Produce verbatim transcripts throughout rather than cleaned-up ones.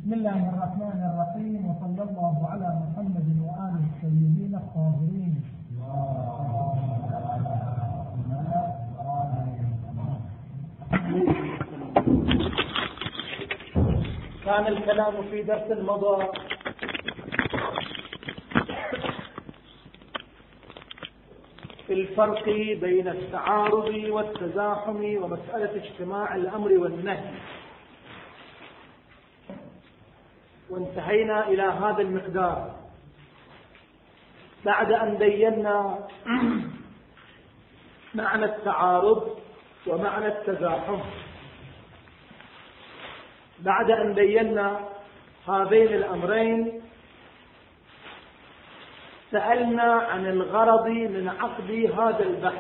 بسم الله الرحمن الرحيم، وصلى الله على محمد وآله الطيبين الطاهرين. كان الكلام في درس مضى في الفرق بين التعارض والتزاحم ومسألة اجتماع الأمر والنهي، وانتهينا إلى هذا المقدار بعد أن بينا معنى التعارض ومعنى التزاحم. بعد أن بينا هذين الأمرين سألنا عن الغرض من عقد هذا البحث،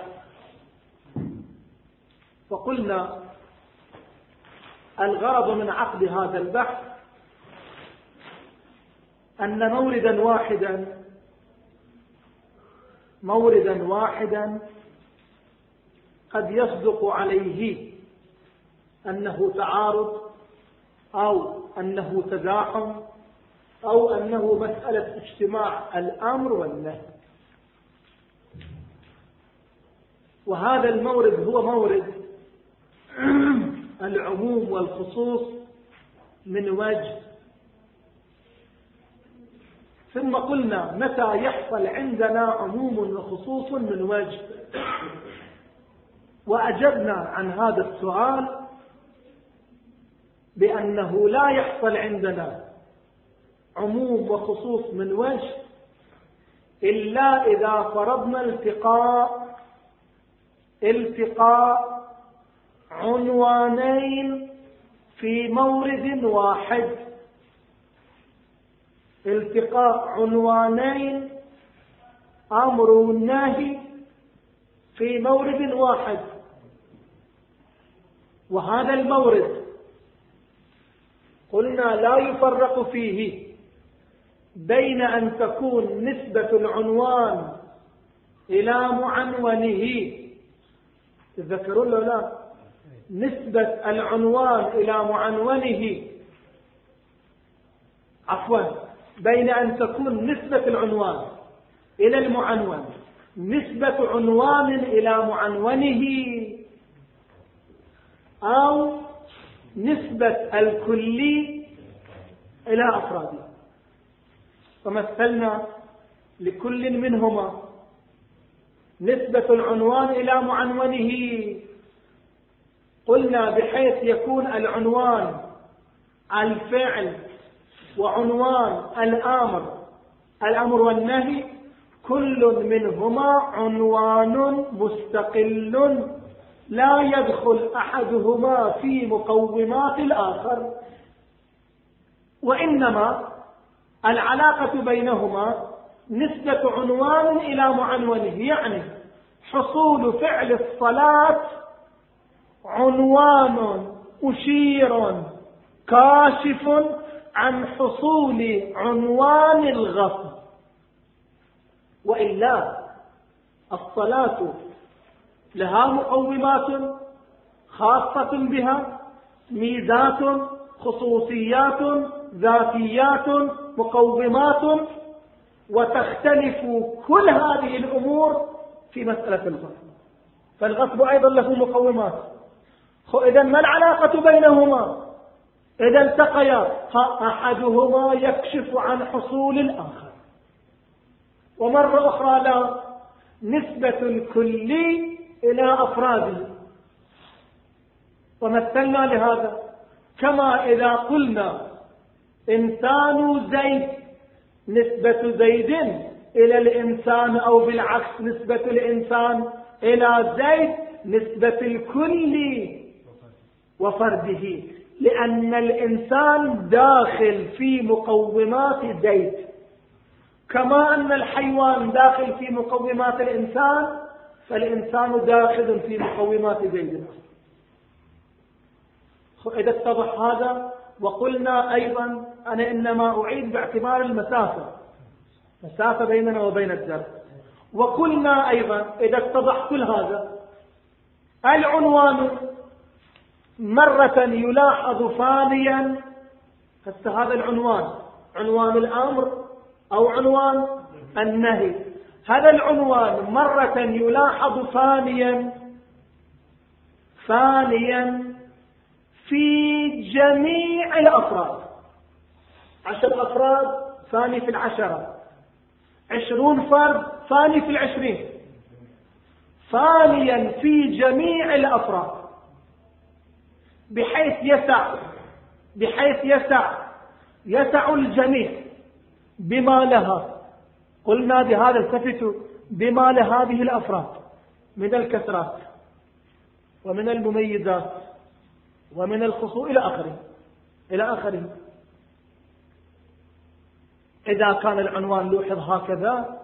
فقلنا الغرض من عقد هذا البحث أن موردا واحدا موردا واحدا قد يصدق عليه أنه تعارض أو أنه تزاحم أو أنه مسألة اجتماع الأمر والنهي، وهذا المورد هو مورد العموم والخصوص من وجه. ثم قلنا متى يحصل عندنا عموم وخصوص من وجه، وأجبنا عن هذا السؤال بأنه لا يحصل عندنا عموم وخصوص من وجه إلا إذا فرضنا التقاء التقاء عنوانين في مورد واحد التقاء عنوانين أمر والنهي في مورد واحد. وهذا المورد قلنا لا يفرق فيه بين أن تكون نسبة العنوان إلى معنونه، تذكرون له لا نسبة العنوان إلى معنونه عفوا بين أن تكون نسبة العنوان إلى المعنون نسبة عنوان إلى معنونه، أو نسبة الكلي إلى أفراده. فمثلنا لكل منهما نسبة العنوان إلى معنونه، قلنا بحيث يكون العنوان الفعل وعنوان الأمر الأمر والنهي كل منهما عنوان مستقل لا يدخل أحدهما في مقومات الآخر، وإنما العلاقة بينهما نسبة عنوان إلى معنونه. يعني حصول فعل الصلاة عنوان مشير كاشف عن حصول عنوان الغصب، وإلا الصلاة لها مقومات خاصة بها، ميزات خصوصيات ذاتيات مقومات، وتختلف كل هذه الأمور في مسألة الغصب. فالغصب أيضا له مقومات. إذا ما العلاقة بينهما؟ إذا التقيا أحدهما يكشف عن حصول الآخر. ومرة أخرى لا نسبة الكلي إلى أفراده، ومثلنا لهذا كما إذا قلنا إنسان زيد نسبة زيد إلى الإنسان، أو بالعكس نسبة الإنسان إلى زيد نسبة الكل وفرده، لأن الإنسان داخل في مقومات زيد كما أن الحيوان داخل في مقومات الإنسان، فالإنسان داخل في مقومات زيد. إذا اتضح هذا. وقلنا أيضا أنا إنما أعيد باعتبار المسافة مسافة بيننا وبين الدرس. وقلنا أيضا إذا اتضح كل هذا العنوان مرة يلاحظ فانيا هسه هذا العنوان عنوان الأمر أو عنوان النهي. هذا العنوان مرة يلاحظ ثانيا ثانيا في جميع الأفراد. عشر أفراد ثاني في العشرة، عشرون فرد ثاني في العشرين، ثانيا في جميع الأفراد بحيث يسع بحيث يسع يسع الجميع بما لها. قلنا بهذا التفتوا بما لهذه الأفراد من الكسرات ومن المميزات ومن الخصوص إلى آخره إلى آخره. إذا كان العنوان لوحظ هكذا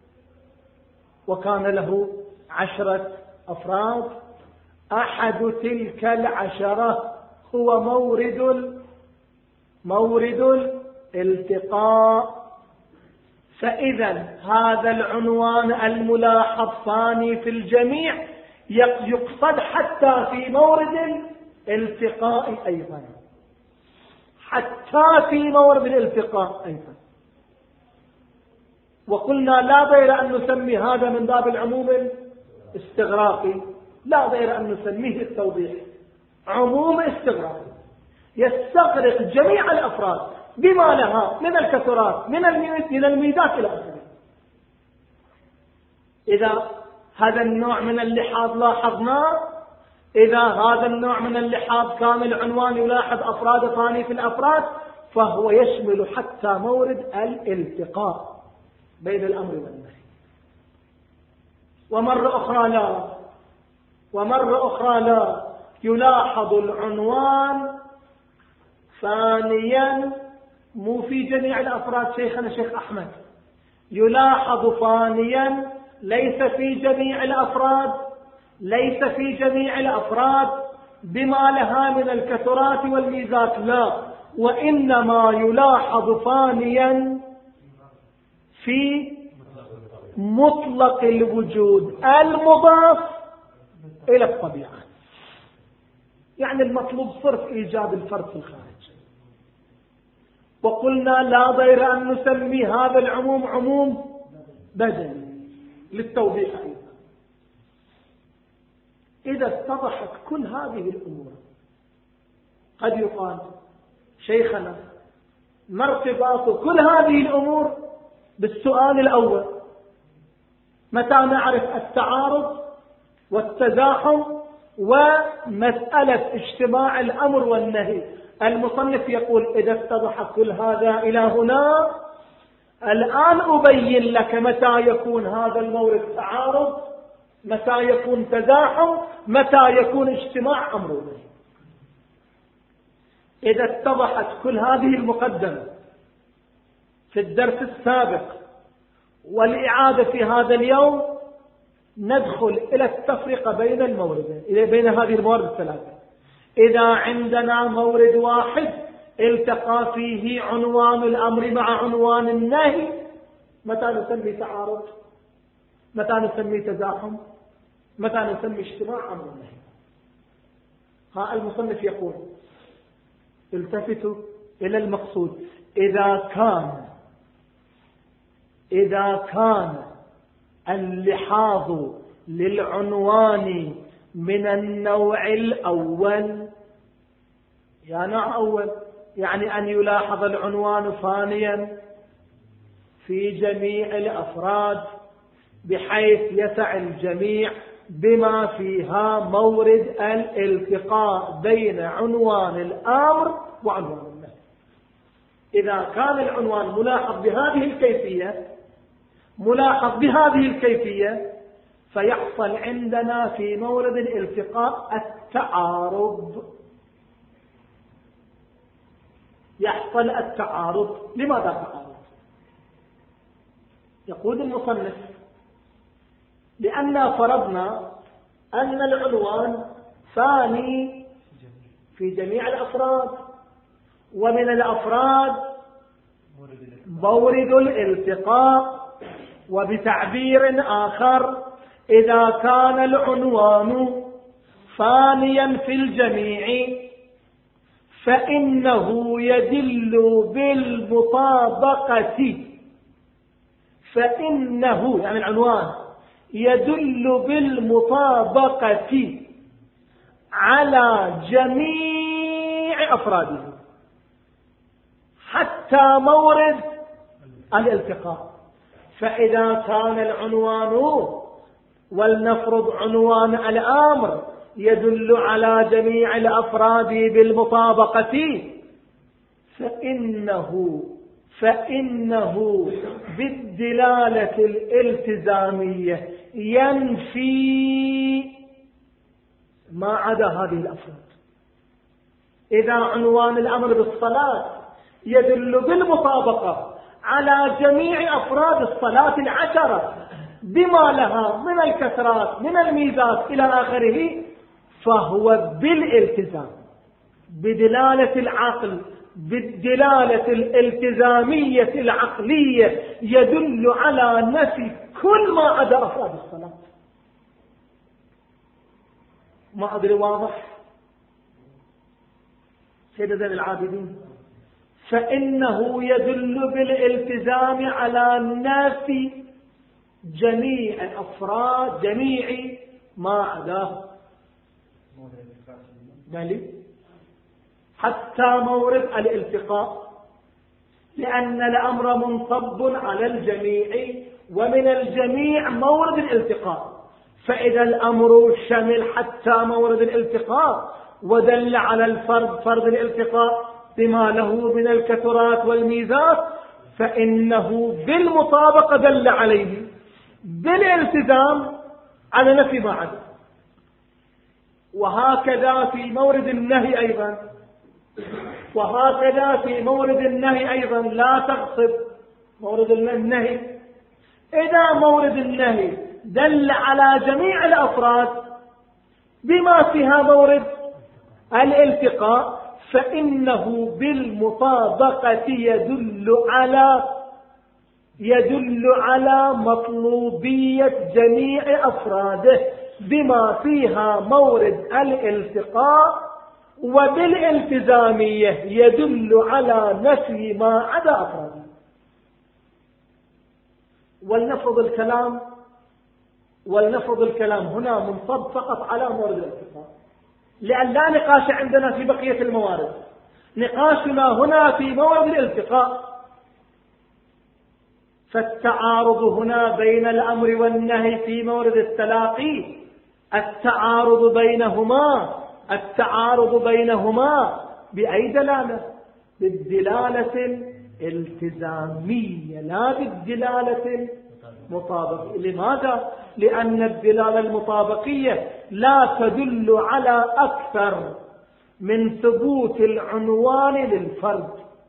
وكان له عشرة أفراد، أحد تلك العشرة هو مورد مورد الالتقاء. فإذا هذا العنوان الملاحظ ثاني في الجميع يقصد حتى في مورد الالتقاء أيضا، حتى في مورد الالتقاء أيضا. وقلنا لا غير أن نسمي هذا من باب العموم الاستغراقي، لا غير أن نسميه التوضيح، عموم استغراقي يستغرق جميع الأفراد بما لها من الكسرات من الميزات إلى آخره. إذا هذا النوع من اللحاظ لاحظناه، إذا هذا النوع من اللحاظ كان العنوان يلاحظ أفراد ثاني في الأفراد، فهو يشمل حتى مورد الالتقاء بين الأمر والنهي. ومرة أخرى لا ومرة أخرى لا يلاحظ العنوان ثانيا مو في جميع الأفراد. شيخنا شيخ أحمد يلاحظ ثانيا ليس في جميع الأفراد ليس في جميع الأفراد بما لها من الكثرات والميزات، لا، وإنما يلاحظ ثانيا في مطلق الوجود المضاف إلى الطبيعة. يعني المطلوب صرف إيجاب الفرد في الخارج. وقلنا لا غير أن نسمي هذا العموم عموم بدني للتوضيح أيضا. إذا اتضحت كل هذه الأمور قد يقال شيخنا ما ارتباط كل هذه الأمور بالسؤال الأول؟ متى نعرف التعارض والتزاحم ومسألة اجتماع الأمر والنهي؟ المصنف يقول إذا اتضح كل هذا إلى هنا، الآن أبين لك متى يكون هذا المورد تعارض، متى يكون تزاحم، متى يكون اجتماع أمر ونهي. إذا اتضحت كل هذه المقدمة في الدرس السابق والإعادة في هذا اليوم، ندخل إلى التفرقة بين الموردين، بين هذه الموارد الثلاثة. إذا عندنا مورد واحد التقى فيه عنوان الأمر مع عنوان النهي، متى نسمي تعارض؟ متى نسمي تزاحم؟ متى نسمي اجتماع أمر النهي؟ ها المصنف يقول التفتوا إلى المقصود. إذا كان إذا كان اللحاظ للعنوان من النوع الأول، يا نوع أول يعني أن يلاحظ العنوان ثانيا في جميع الأفراد بحيث يسع الجميع بما فيها مورد الالتقاء بين عنوان الأمر وعنوان النهي. إذا كان العنوان ملاحظ بهذه الكيفية ملاحظ بهذه الكيفية فيحصل عندنا في مورد الالتقاء التعارض. يحصل التعارض. لماذا تعارض؟ يقول المصنف لأننا فرضنا أن العنوان ثاني في جميع الأفراد، ومن الأفراد مورد الالتقاء. وبتعبير آخر إذا كان العنوان ثانيا في الجميع فإنه يدل بالمطابقة فإنه يعني العنوان يدل بالمطابقة على جميع أفراده حتى مورد الالتقاء. فإذا كان العنوان ولنفرض عنوان الأمر يدل على جميع الأفراد بالمطابقة فإنه فإنه بالدلالة الالتزامية ينفي ما عدا هذه الأفراد. إذا عنوان الأمر بالصلاة يدل بالمطابقة على جميع أفراد الصلاة العشرة بما لها من الكثرات من الميزات إلى آخره، فهو بالالتزام بدلالة العقل بالدلالة الالتزامية العقلية يدل على نفي كل ما عدا أفراد الصلاة. ما أدري واضح سيدة زين العابدين؟ فإنه يدل بالالتزام على نفي جميع الأفراد جميع ما عداه بل حتى مورد الالتقاء، لأن الأمر منصب على الجميع ومن الجميع مورد الالتقاء. فإذا الأمر شمل حتى مورد الالتقاء ودل على الفرد فرد الالتقاء بما له من الكثرات والميزات، فإنه بالمطابقة دل عليه بالالتزام على نفي ما عدا. وهكذا في مورد النهي أيضا وهكذا في مورد النهي أيضا لا تغصب مورد النهي. إذا مورد النهي دل على جميع الأفراد بما فيها مورد الالتقاء فإنه بالمطابقة يدل على يدل على مطلوبية جميع أفراده بما فيها مورد الالتقاء، وبالالتزامية يدل على نفي ما عدا أفراده. ولنفرض الكلام ولنفرض الكلام هنا منصب فقط على مورد الالتقاء، لأن لا نقاش عندنا في بقية الموارد، نقاشنا هنا في مورد الالتقاء. فالتعارض هنا بين الأمر والنهي في مورد التلاقي التعارض بينهما التعارض بينهما بأي دلالة؟ بالدلالة الالتزامية لا بالدلالة المطابقية. لماذا؟ لأن الدلالة المطابقية لا تدل على أكثر من ثبوت العنوان للفرد،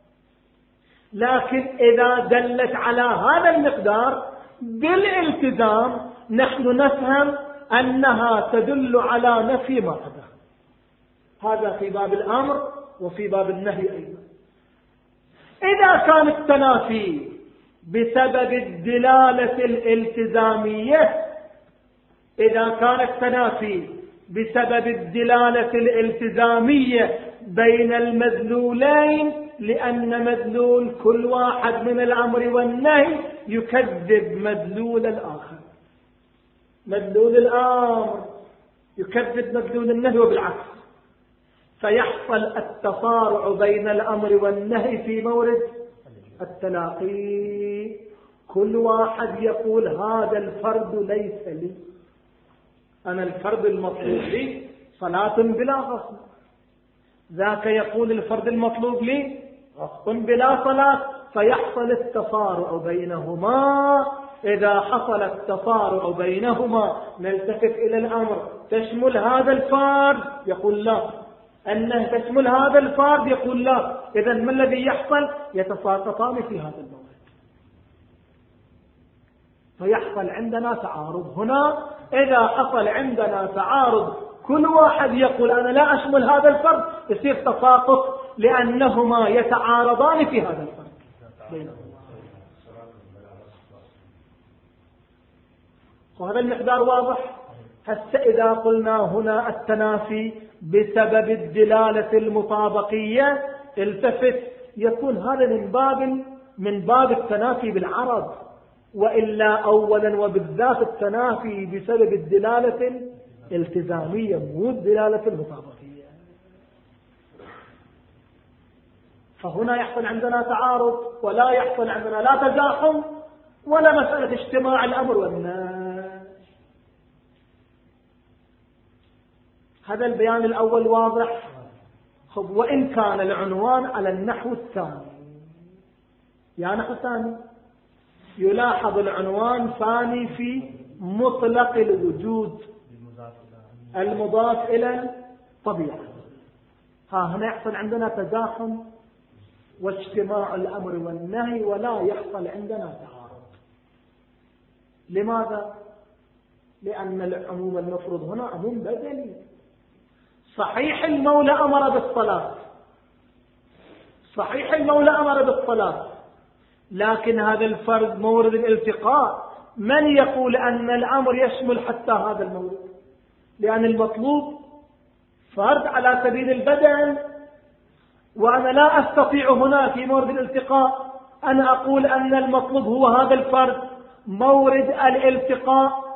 لكن إذا دلت على هذا المقدار بالالتزام نحن نفهم أنها تدل على نفي ما عدا. هذا في باب الأمر وفي باب النهي أيضا. إذا كان التنافي بسبب الدلالة الالتزامية إذا كان التنافي بسبب الدلالة الالتزامية بين المدلولين، لأن مدلول كل واحد من الأمر والنهي يكذب مدلول الآخر. مدلول الأمر يكذب مدلول النهي وبالعكس، فيحصل التصارع بين الأمر والنهي في مورد التلاقي. كل واحد يقول هذا الفرد ليس لي، أنا الفرد المطلوب لي صلاة بلا غصب، ذاك يقول الفرد المطلوب لي غصب بلا صلاة، فيحصل التصارع بينهما. إذا حصل التصارع بينهما نلتفت إلى الأمر تشمل هذا الفرد يقول لا، أنه تشمل هذا الفرد يقول لا. إذا ما الذي يحصل؟ يتساقطان في هذا الموضوع، فيحصل عندنا تعارض. هنا إذا حصل عندنا تعارض كل واحد يقول أنا لا أشمل هذا الفرد، يصير تساقط لأنهما يتعارضان في هذا الفرد بينهما. وهذا المقدار واضح. هسه إذا قلنا هنا التنافي بسبب الدلالة المطابقية التفت، يكون هذا من باب من باب التنافي بالعرض، وإلا أولا وبالذات التنافي بسبب الدلالة الالتزامية مو الدلالة المطابقية. فهنا يحصل عندنا تعارض ولا يحصل عندنا لا تزاحم ولا مسألة اجتماع الأمر والنهي. هذا البيان الأول واضح. خب وإن كان العنوان على النحو الثاني، يا نحو ثاني، يلاحظ العنوان ثاني في مطلق الوجود المضاف إلى الطبيعة. ها هنا يحصل عندنا تزاحم واجتماع الأمر والنهي ولا يحصل عندنا تعارض. لماذا؟ لأن العموم المفروض هنا عموم بدني. صحيح المولى أمر بالصلاة، صحيح المولى أمر بالصلاة، لكن هذا الفرد مورد الالتقاء. من يقول أن الأمر يشمل حتى هذا المورد؟ لأن المطلوب فرد على سبيل البدن، وأنا لا أستطيع هنا في مورد الالتقاء أن أقول أن المطلوب هو هذا الفرد مورد الالتقاء.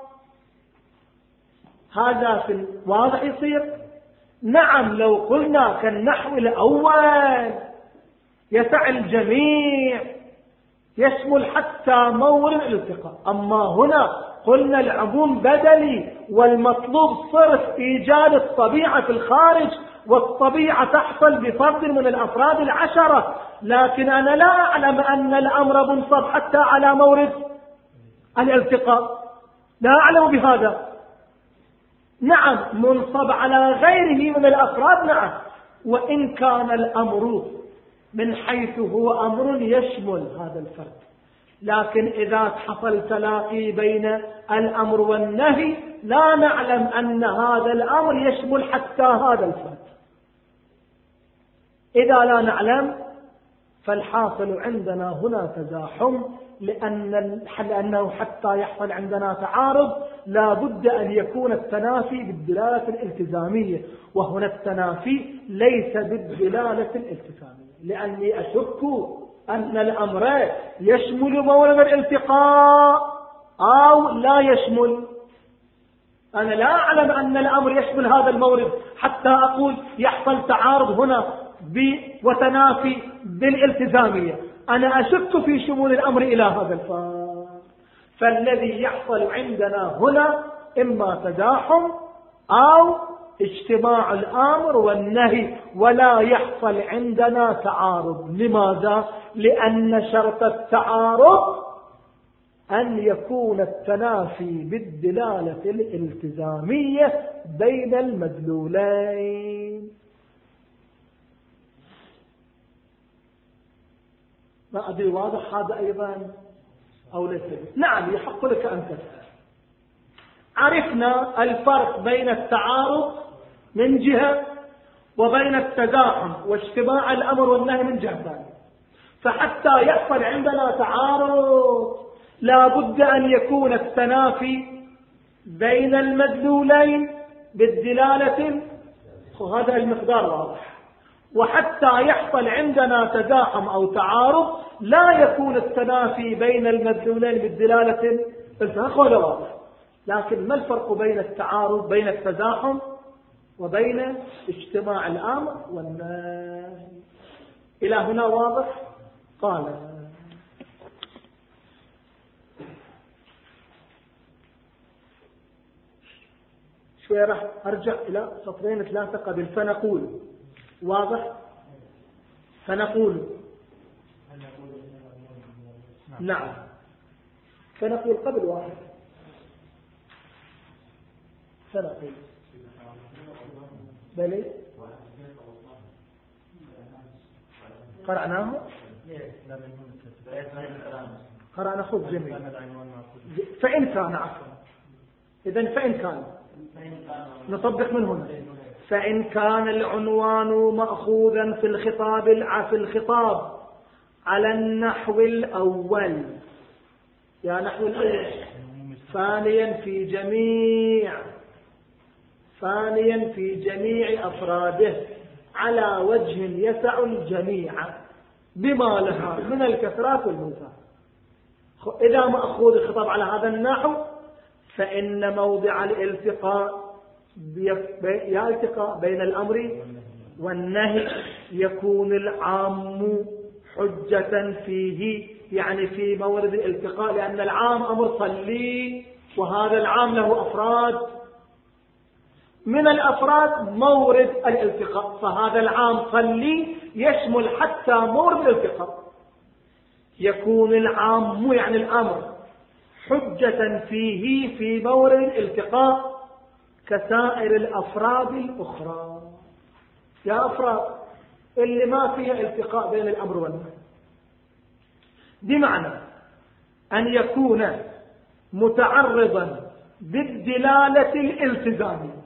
هذا في واضح يصير. نعم لو قلنا كالنحو الأول يسع الجميع يشمل حتى مورد الالتقاء، أما هنا قلنا العموم بدلي والمطلوب صرف إيجاد الطبيعة في الخارج، والطبيعة تحصل بفرد من الأفراد العشرة، لكن أنا لا أعلم أن الأمر منصب حتى على مورد الالتقاء، لا أعلم بهذا. نعم منصب على غيره من الأفراد، نعم، وإن كان الأمر من حيث هو أمر يشمل هذا الفرد، لكن إذا حصل تلاقي بين الأمر والنهي لا نعلم أن هذا الأمر يشمل حتى هذا الفرد. إذا لا نعلم فالحاصل عندنا هنا تزاحم، لأن لأنه حتى يحصل عندنا تعارض لا بد أن يكون التنافي بالدلالة الالتزامية، وهنا التنافي ليس بالدلالة الالتزامية، لأني أشك أن الأمر يشمل مورد الالتقاء أو لا يشمل. أنا لا أعلم أن الأمر يشمل هذا المورد حتى أقول يحصل تعارض هنا وتنافي بالالتزامية. أنا أشك في شمول الأمر إلى هذا الفرد. فالذي يحصل عندنا هنا إما تزاحم أو اجتماع الأمر والنهي، ولا يحصل عندنا تعارض. لماذا؟ لأن شرط التعارض أن يكون التنافي بالدلالة الالتزامية بين المدلولين. ما أدري واضح هذا أيضا أو ليس؟ نعم يحق لك أن تسأل. عرفنا الفرق بين التعارض من جهة وبين التزاحم واجتماع الأمر والنهي من جهة ثانية. فحتى يحصل عندنا تعارض لا بد أن يكون التنافي بين المدلولين بالدلالة، وهذا المقدار واضح. وحتى يحصل عندنا تزاحم أو تعارض لا يكون التنافي بين المدلولين بالدلالة الفرق واضح. لكن ما الفرق بين التعارض بين التزاحم وبين اجتماع الأمر والنهي؟ إلى هنا واضح؟ قال شوية راح أرجع إلى سطرين ثلاثة قبل. فنقول واضح؟ فنقول نعم، فنقول قبل واحد. فنقول بلي قرأناه قرأنا خذ جميل. فإن كان عفوا إذن فإن كان نطبق من هنا. فإن كان العنوان مأخوذا في الخطاب في الخطاب على النحو الأول، يا نحو الأول، ثانيا في جميع ثانيا في جميع أفراده على وجه يسع الجميع بما لها من الكثرات والمنفعة. إذا مأخوذ الخطاب على هذا النحو فإن موضع الالتقاء الالتقاء بين الأمر والنهي يكون العام حجة فيه، يعني في مورد الالتقاء، لأن العام أمر صلي وهذا العام له أفراد، من الأفراد مورد الالتقاء، فهذا العام صلي يشمل حتى مورد الالتقاء، يكون العام يعني الأمر حجة فيه في مورد الالتقاء كسائر الأفراد الأخرى. يا أفراد اللي ما فيها التقاء بين الأمر والنهي، بمعنى أن يكون متعرضا بالدلالة الالتزامية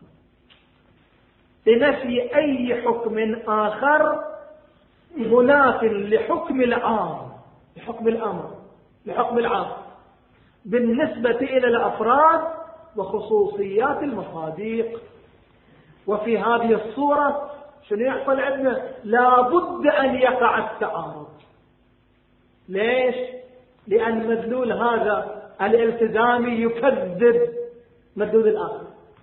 لنفي أي حكم آخر مناف لحكم العام، لحكم الأمر، لحكم العام بالنسبة إلى الأفراد وخصوصيات المصادق. وفي هذه الصورة شنو يحصل عندنا؟ لا بد أن يقع التعارض. ليش؟ لأن مدلول هذا الالتزامي يكذب مدلول الآخر،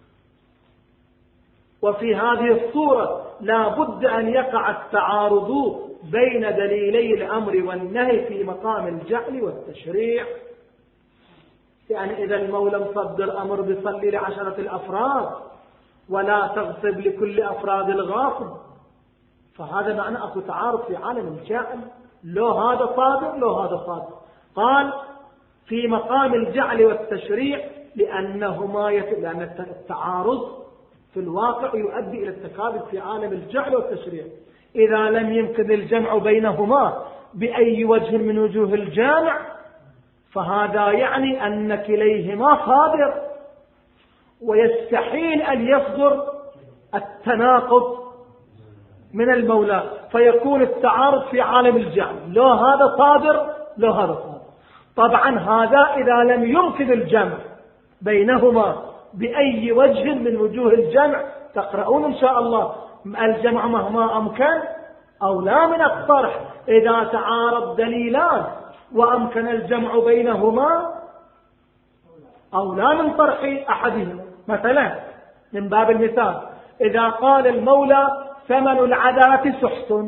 وفي هذه الصورة لا بد أن يقع التعارض بين دليلي الأمر والنهي في مقام الجعل والتشريع. يعني إذا المولى مصدر أمر بصلي لعشرة الأفراد ولا تغصب لكل أفراد الغاصب، فهذا معنى أكو تعارض في عالم الجعل، لو هذا صادق لو هذا صادق. قال في مقام الجعل والتشريع لأنهما يت... لأن التعارض في الواقع يؤدي إلى التكاذب في عالم الجعل والتشريع. إذا لم يمكن الجمع بينهما بأي وجه من وجوه الجامع فهذا يعني أن كليهما صادر، ويستحيل أن يصدر التناقض من المولى، فيكون التعارض في عالم الجعل، لو هذا صادر لو هذا صادر. طبعا هذا إذا لم يمكن الجمع بينهما بأي وجه من وجوه الجمع. تقرؤون إن شاء الله الجمع مهما أمكن أو لا من الطرح، إذا تعارض دليلان وأمكن الجمع بينهما أو لا من طرح أحدهما. مثلا من باب المثال إذا قال المولى ثمن العذرة سحت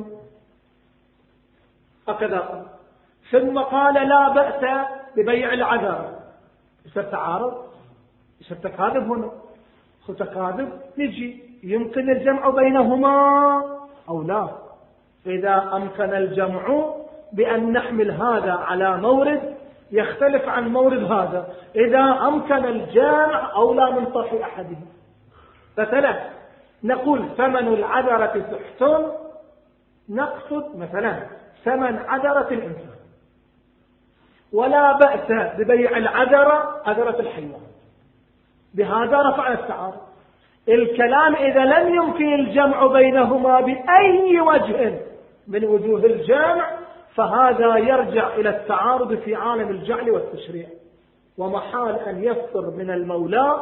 هكذا، ثم قال لا بأس ببيع العذرة، يصير تعارض، يصير تكاذب هنا. خو تكاذب نجي يمكن الجمع بينهما أو لا. إذا أمكن الجمع بأن نحمل هذا على مورد يختلف عن مورد هذا، إذا أمكن الجمع أو لا من طرح أحدهم. مثلا نقول ثمن العذرة سحت، نقصد مثلا ثمن عذرة الإنسان، ولا بأس ببيع العذرة عذرة الحيوان، بهذا رفع التعارض. الكلام إذا لم يمكن الجمع بينهما بأي وجه من وجوه الجمع فهذا يرجع إلى التعارض في عالم الجعل والتشريع، ومحال أن يصدر من المولى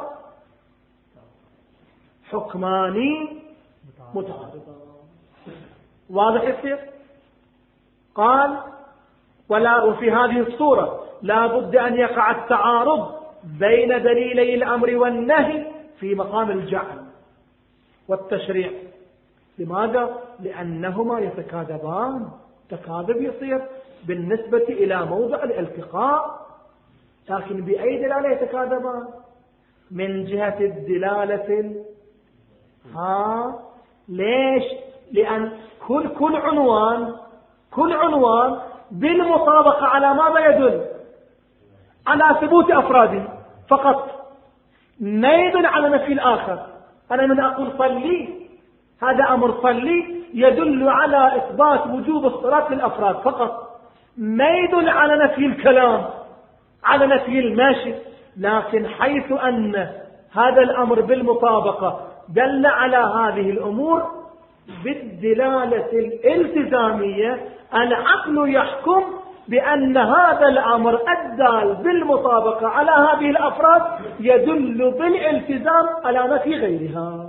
حكمان متعارضان. واضح يصير؟ قال ولا وفي هذه الصورة لا بد أن يقع التعارض بين دليلي الأمر والنهي في مقام الجعل والتشريع. لماذا؟ لأنهما يتكاذبان، تكاذب يصير بالنسبة إلى موضع الالتقاء، لكن بأي دلالة يتكاذبان؟ من جهة الدلالة. ها ليش؟ لأن كل كل عنوان كل عنوان بالمطابقة على ماذا يدل؟ على ثبوت أفراده فقط، ما يدل على نفي الآخر. أنا من أقول صلي، هذا أمر صلي يدل على إثبات وجوب الصلاة للأفراد فقط، ما يدل على نفي الكلام، على نفي الماشي. لكن حيث أن هذا الأمر بالمطابقة دل على هذه الأمور بالدلالة الالتزامية، العقل يحكم بأن هذا الأمر الدال بالمطابقة على هذه الأفراد يدل بالالتزام على نفي غيرها.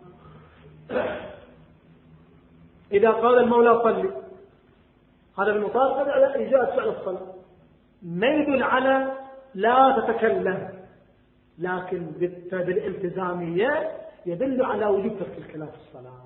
إذا قال المولى صلي، هذا بالمطابقة على إيجاد فعل الصلاة، ما يدل على لا تتكلم، لكن بالالتزامية يدل على وجوب ترك الكلام في الصلاة.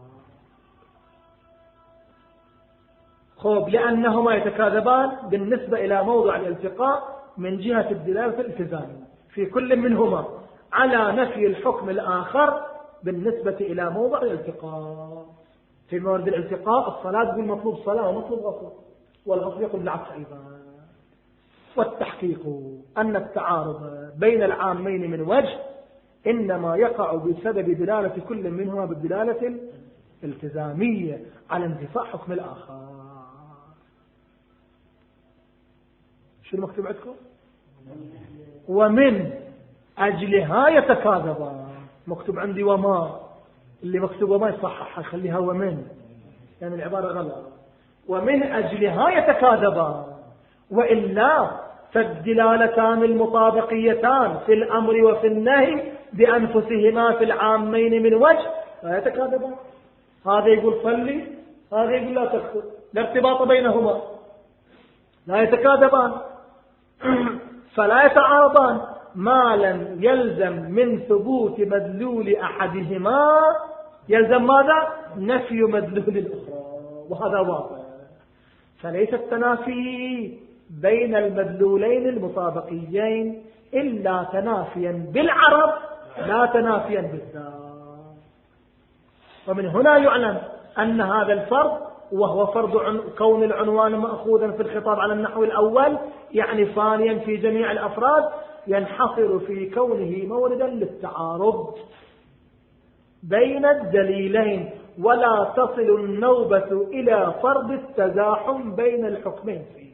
خوب لأنهما يتكاذبان بالنسبة إلى موضع الالتقاء من جهة الدلالة الالتزامية في كل منهما على نفي الحكم الآخر بالنسبة إلى موضع الالتقاء. في مورد الالتقاء الصلاة تقول مطلوب صلاة ومطلوب غسل، والغسل يقول بالعكس أيضا. والتحقيق أن التعارض بين العامين من وجه إنما يقع بسبب دلالة كل منهما بالدلالة الالتزامية على انتفاء حكم الآخر. شو المكتوب عندكم؟ ومن أجلها يتكاذبان. مكتوب عندي وما، اللي مكتوب وما يصحح يخليها ومن، يعني العبارة غلط. ومن أجلها يتكاذبان، وإلا فالدلالتان المطابقيتان في الأمر وفي النهي بأنفسهما في العامين من وجه لا يتكاذبان. هذا يقول صلي، هذا يقول لا تكفر، لا ارتباط بينهما، لا يتكاذبان فلا يتعارضان ما لم يلزم من ثبوت مدلول أحدهما يلزم ماذا؟ نفي مدلول الأخرى، وهذا واضح. فليس التنافي بين المدلولين المطابقيين إلا تنافيا بالعرض لا تنافيا بالذات. ومن هنا يعلم أن هذا الفرض، وهو فرض كون العنوان مأخوذا في الخطاب على النحو الأول يعني فانيا في جميع الأفراد، ينحصر في كونه موردا للتعارض بين الدليلين، ولا تصل النوبة إلى فرض التزاحم بين الحكمين فيه،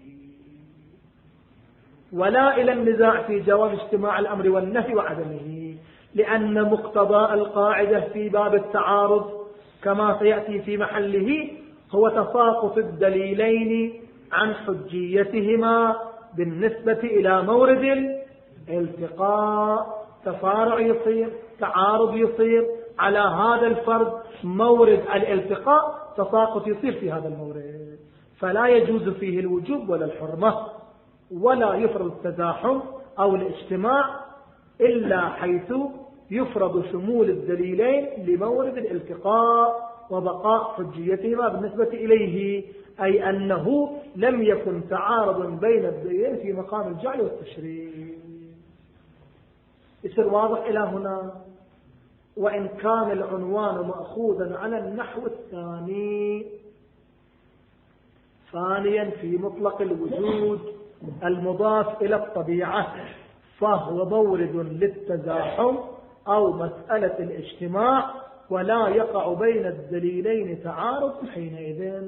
ولا إلى النزاع في جواز اجتماع الأمر والنهي وعدمه، لأن مقتضى القاعدة في باب التعارض كما سيأتي في محله هو تساقط الدليلين عن حجيتهما بالنسبة إلى مورد الالتقاء. تفارع يصير، تعارض يصير على هذا الفرد مورد الالتقاء، تساقط يصير في هذا المورد، فلا يجوز فيه الوجوب ولا الحرمة، ولا يفرض التزاحم أو الاجتماع إلا حيث يفرض شمول الدليلين لمورد الالتقاء وبقاء حجيتهما بالنسبة إليه، أي أنه لم يكن تعارض بين الدليلين في مقام الجعل والتشريع. يصير واضح إلى هنا. وإن كان العنوان مأخوذا على النحو الثاني ثانيا في مطلق الوجود المضاف إلى الطبيعة، فهو مورد للتزاحم أو مسألة الاجتماع، ولا يقع بين الدليلين تعارض حينئذ.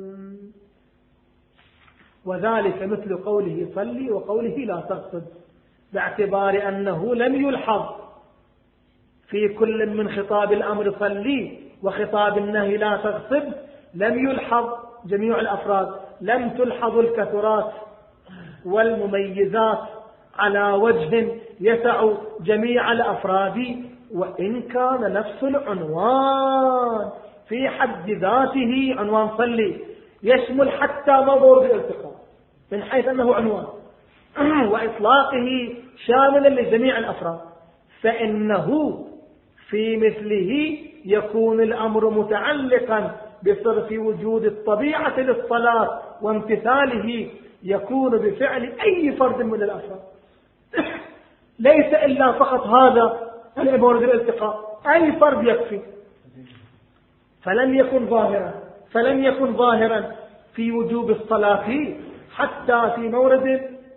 وذلك مثل قوله صلي وقوله لا تغصب، باعتبار أنه لم يلحظ في كل من خطاب الأمر صلي وخطاب النهي لا تغصب، لم يلحظ جميع الأفراد، لم تلحظ الكثرات والمميزات على وجه يسع جميع الأفراد، وإن كان نفس العنوان في حد ذاته عنوان صلي يشمل حتى مورد الالتقاء من حيث أنه عنوان وإطلاقه شاملا لجميع الأفراد، فإنه في مثله يكون الأمر متعلقا بصرف وجود الطبيعة للصلاة وامتثاله، يكون بفعل أي فرد من الأفراد، ليس إلا فقط هذا مورد الالتقاء، أي فرد يكفي. فلم يكن ظاهرا فلم يكن ظاهرا في وجوب الصلاة حتى في مورد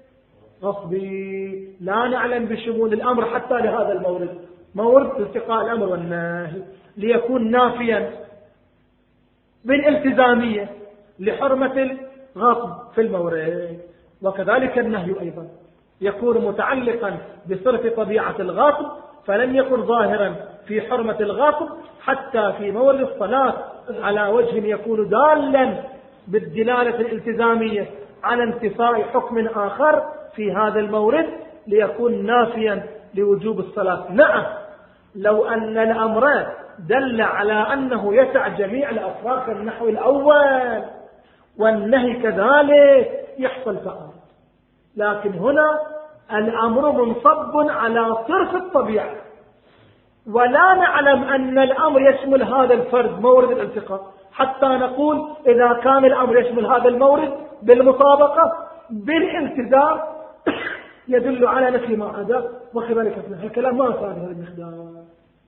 غصبي، لا نعلم بشمول الأمر حتى لهذا المورد، مورد التقاء الأمر والنهي، ليكون نافيا بالالتزامية لحرمة الغصب في المورد. وكذلك النهي أيضا يكون متعلقا بصرف طبيعة الغصب، فلم يكن ظاهرا في حرمة الغصب حتى في مورد الصلاة على وجه يكون دالا بالدلالة الالتزامية على انتفاء حكم آخر في هذا المورد ليكون نافيا لوجوب الصلاة. نعم، لو أن الأمر دل على أنه يسع جميع الأفراد النحو الأول والنهي كذلك يحصل تعارض، لكن هنا الأمر منصب على صرف الطبيعة، ولا نعلم أن الأمر يشمل هذا الفرد مورد الالتقاء حتى نقول إذا كان الأمر يشمل هذا المورد بالمطابقة بالالتزام يدل على نفي ما عدا وكذلك الكلام ما صار هذا المقدار.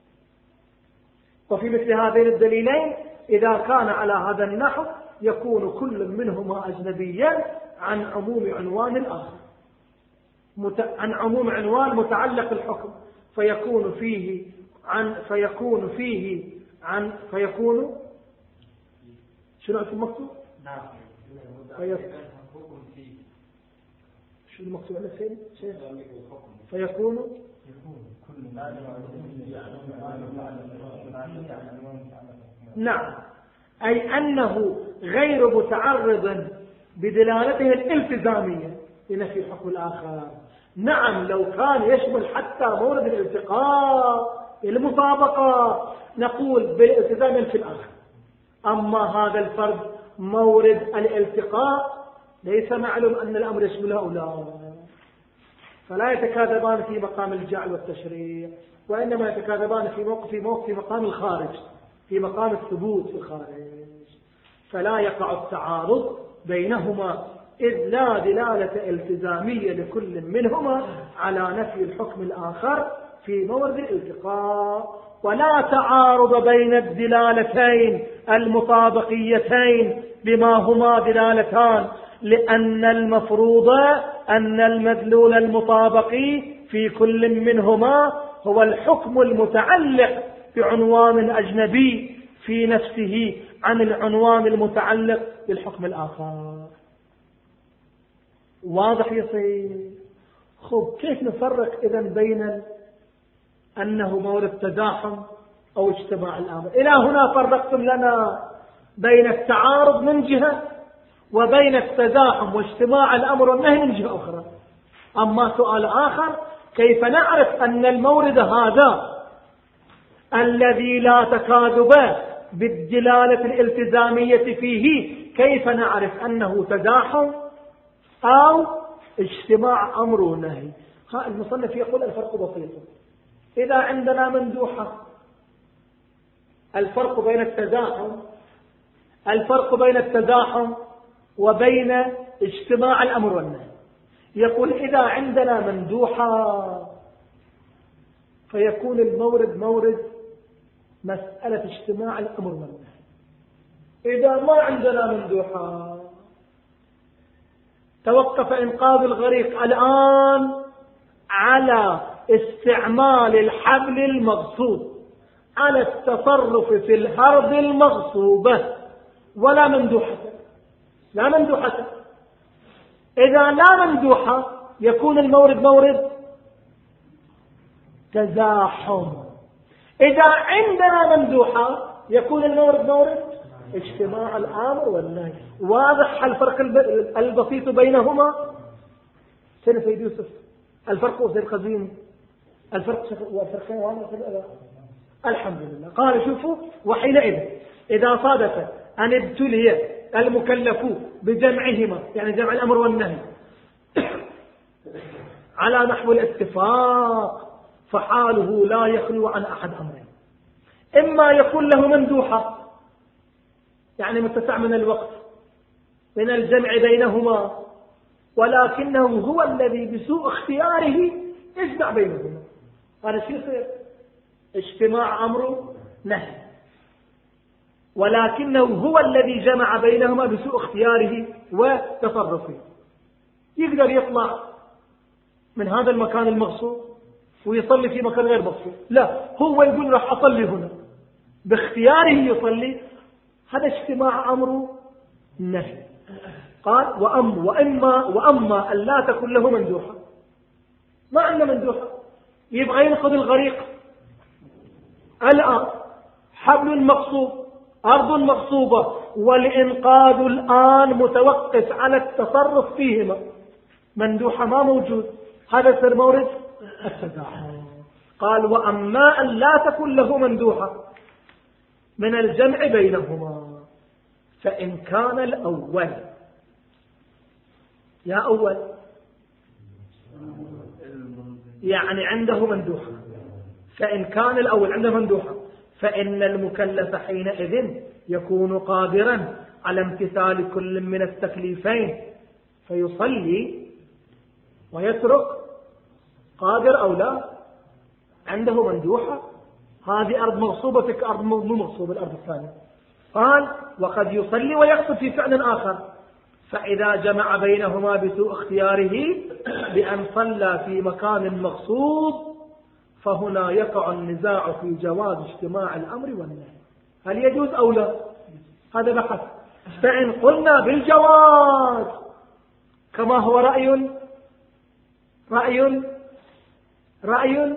وفي مثل هذين الدليلين إذا كان على هذا النحو يكون كل منهما أجنبيا عن عموم عنوان الآخر، عن عموم عنوان متعلق الحكم، فيكون فيه عن فيكون فيه عن فيكون شنو اسم المكتوب؟ نعم شو المكتوب على فين؟ فيكون نعم، أي أنه غير متعرض بدلالته الالتزامية لنفي الحكم الآخر. نعم، لو كان يشمل حتى مورد الالتقاء المطابقة نقول بالالتزام في الآخر، أما هذا الفرد مورد الالتقاء ليس معلوم أن الأمر يشمل هؤلاء، فلا يتكاذبان في مقام الجعل والتشريع، وإنما يتكاذبان في موقف في موقف في مقام الخارج، في مقام الثبوت في الخارج، فلا يقع التعارض بينهما إذ لا دلالة التزامية لكل منهما على نفي الحكم الآخر في مورد الالتقاء، ولا تعارض بين الدلالتين المطابقيتين بما هما دلالتان، لأن المفروض أن المدلول المطابقي في كل منهما هو الحكم المتعلق بعنوان أجنبي في نفسه عن العنوان المتعلق بالحكم الآخر. واضح يصير؟ خب كيف نفرق إذن بين أنه مورد تزاحم أو اجتماع الأمر؟ إلى هنا فرقتم لنا بين التعارض من جهة وبين التزاحم واجتماع الأمر والنهي من جهة أخرى. أما سؤال آخر، كيف نعرف أن المورد هذا الذي لا تكاذب بالدلالة الالتزامية فيه، كيف نعرف أنه تزاحم أو اجتماع أمر ونهي؟ المصنف يقول الفرق بسيط. إذا عندنا مندوحة، الفرق بين التزاحم الفرق بين التزاحم وبين اجتماع الأمر والنهي. يقول إذا عندنا مندوحة فيكون المورد مورد مسألة اجتماع الأمر والنهي. إذا ما عندنا مندوحة، توقف إنقاذ الغريق الآن على استعمال الحبل المغصوب، على التصرف في الأرض المغصوبة، ولا مندوحة لا مندوحة. إذا لا مندوحة يكون المورد مورد تزاحم. إذا عندنا مندوحة يكون المورد مورد اجتماع الأمر والنهي. واضح الفرق البسيط بينهما؟ سيد سيد يوسف، الفرق وسيد قزويني، الفرق والفرقين واضح. الحمد لله. قال شوفوا، وحينئذ إذا صادف أن ابتلي المكلف بجمعهما، يعني جمع الأمر والنهي على نحو الاتفاق، فحاله لا يخلو عن أحد أمرين: إما يكون له مندوحة، يعني متسع من الوقت من الجمع بينهما، ولكنه هو الذي بسوء اختياره يجمع بينهما. هذا شو يصير؟ اجتماع أمر نهي، ولكنه هو الذي جمع بينهما بسوء اختياره وتصرفه. يقدر يطلع من هذا المكان المغصوب ويصلي في مكان غير مغصوب، لا، هو يقول راح أصلي هنا، باختياره يصلي. هذا اجتماع أمر نهي. قال وأم وإما وأما أن لا تكون له مندوحة، ما عنده مندوحة، يبغى ينقذ الغريق الآن، حبل مقصوب أرض مغصوبة، والإنقاذ الآن متوقف على التصرف فيهما، مندوحة ما موجود، هذا سر مورد التزاحم. قال وأما أن لا تكون له مندوحة من الجمع بينهما، فإن كان الأول يا أول يعني عنده مندوحة، فإن كان الأول عنده مندوحة فإن المكلف حينئذ يكون قادرا على امتثال كل من التكليفين فيصلي ويترك، قادر أو لا، عنده مندوحة، هذه أرض مغصوبة كأرض مو مغصوبة الأرض الثانية. قال وقد يصلي ويقصد في فعل آخر، فإذا جمع بينهما بسوء اختياره بأن صلى في مكان مغصوب فهنا يقع النزاع في جواز اجتماع الأمر والنهي، هل يجوز أو لا؟ هذا بحث. فإن قلنا بالجواز كما هو رأي رأي رأي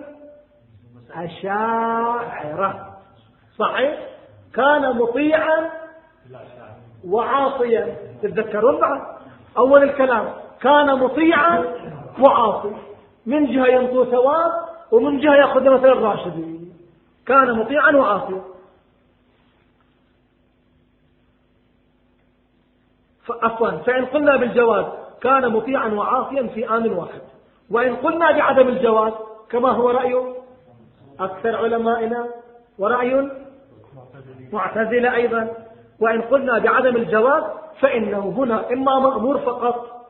أشاعرة صحيح، كان مطيعا وعاصيا، تتذكرون بعد أول الكلام، كان مطيعا وعاصيا، من جهة ينطو ثواب ومن جهة يأخذ مثل الراشدين، كان مطيعا وعاصيا. عفوا، فإن قلنا بالجواز كان مطيعا وعاصيا في آن واحد، وإن قلنا بعدم الجواز كما هو رأي أكثر علمائنا ورأي معتزلة أيضا، وإن قلنا بعدم الجواز فإنه هنا إما مأمور فقط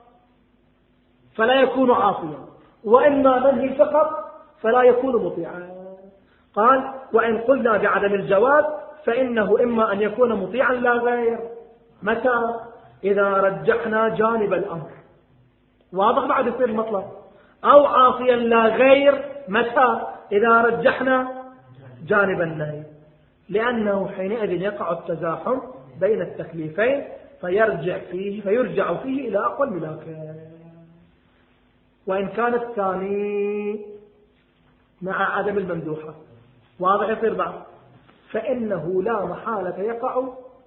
فلا يكون عاصيا، وإما منهي فقط فلا يكون مطيعا. قال وإن قلنا بعدم الجواز فإنه إما أن يكون مطيعا لا غير، متى؟ إذا رجحنا جانب الأمر، واضح بعد يصير المطلب، أو عاصيا لا غير، متى؟ إذا رجحنا جانب النهي، لأنه حينئذ يقع التزاحم بين التكليفين فيرجع فيه فيرجع فيه إلى أقوى الملاكين. وإن كان الثاني مع عدم المندوحة، واضح يصير بعض، فإنه لا محالة يقع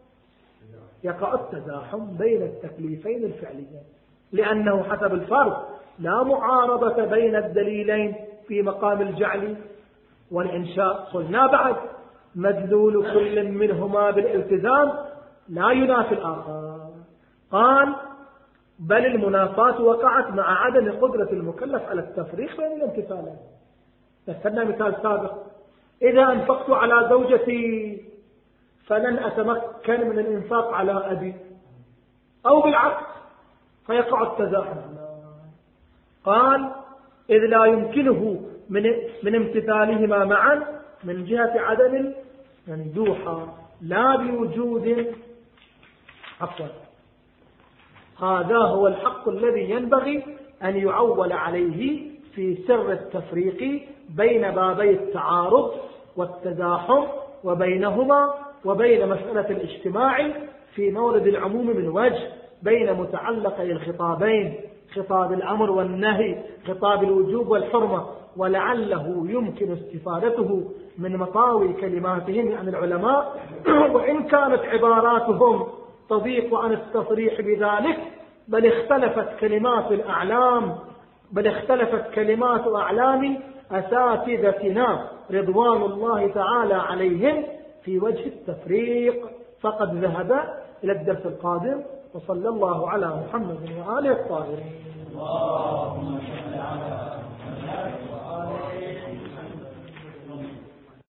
يقع التزاحم بين التكليفين الفعليين، لأنه حسب الفرض لا معارضة بين الدليلين في مقام الجعل والإنشاء. قلنا بعد مدلول كل منهما بالالتزام لا ينافي الآخر. قال بل المنافاة وقعت مع عدم قدرة المكلف على التفريق بين الامتثالين. مثلنا مثال سابق، إذا أنفقت على زوجتي فلن أتمكن من الإنفاق على أبي، أو بالعكس فيقع التزاحم. قال إذ لا يمكنه من من امتثالهما معا من جهة عدم المندوحة لا بوجود. عفوا، هذا هو الحق الذي ينبغي أن يعول عليه في سر التفريق بين بابي التعارض والتزاحم وبينهما وبين مسألة الاجتماع في مورد العموم من وجه بين متعلقي الخطابين، خطاب الأمر والنهي، خطاب الوجوب والحرمة، ولعله يمكن استفادته من مطاوي كلماتهم عن العلماء، وإن كانت عباراتهم تضيق عن التصريح بذلك، بل اختلفت كلمات الأعلام بل اختلفت كلمات أعلام أساتذتنا رضوان الله تعالى عليهم في وجه التفريق. فقد ذهب إلى الدرس القادم، وصلى الله على محمد وآله الطاهرين.